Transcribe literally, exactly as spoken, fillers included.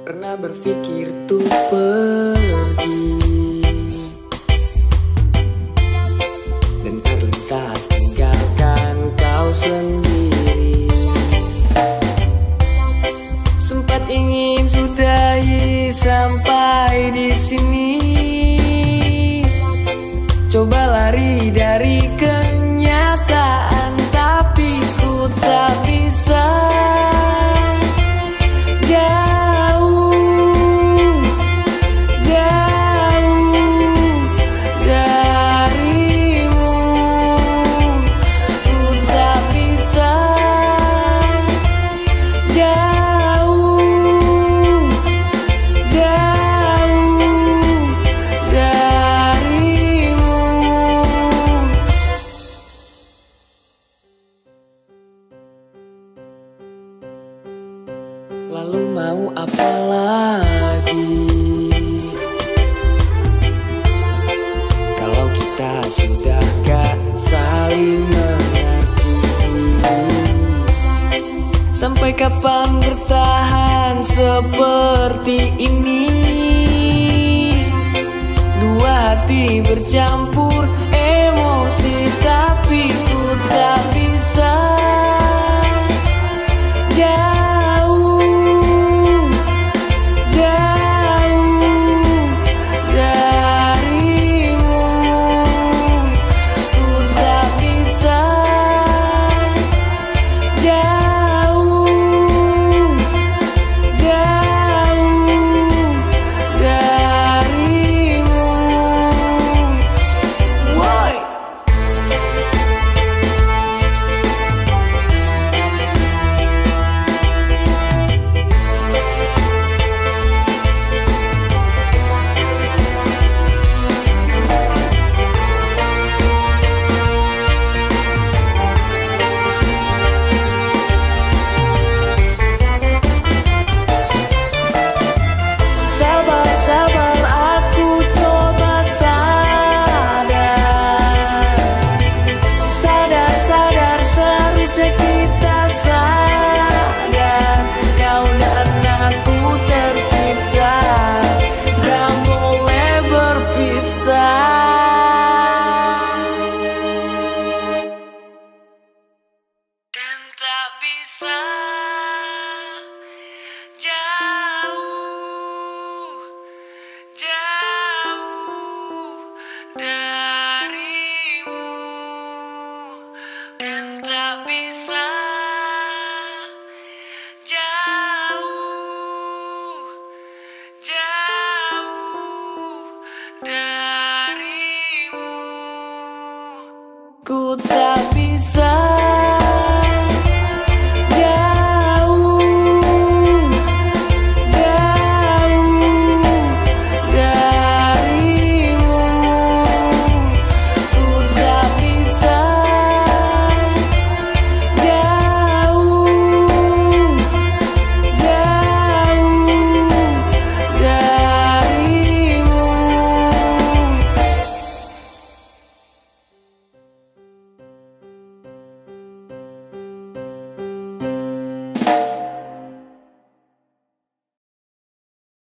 Pernah berpikir tuh pergi dan terlintas tinggalkan kau sendiri. Sempat ingin sudahi sampai di sini, coba lari dari kenyataan, tapi ku tak bisa. Lalu mau apa lagi kalau kita sudah gak saling mengerti? Sampai kapan bertahan seperti ini? Dua hati bercampur emosi, tapi ku tak bisa. Dan tak bisa jauh, jauh darimu. Dan tak bisa jauh, jauh darimu. Ku tak